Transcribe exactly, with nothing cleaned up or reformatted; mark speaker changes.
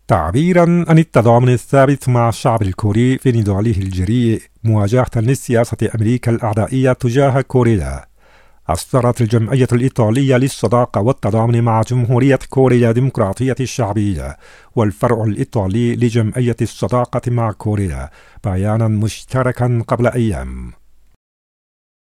Speaker 1: تعبيرا عن التضامن الثابت مع الشعب الكوري في نضاله الجريء مواجهة لسياسة أمريكا الأعدائية تجاه كوريا، أصدرت الجمعية الإيطالية للصداقة والتضامن مع جمهورية كوريا الديمقراطية الشعبية والفرع الإيطالي لجمعية الصداقة مع كوريا بيانا مشتركا قبل أيام.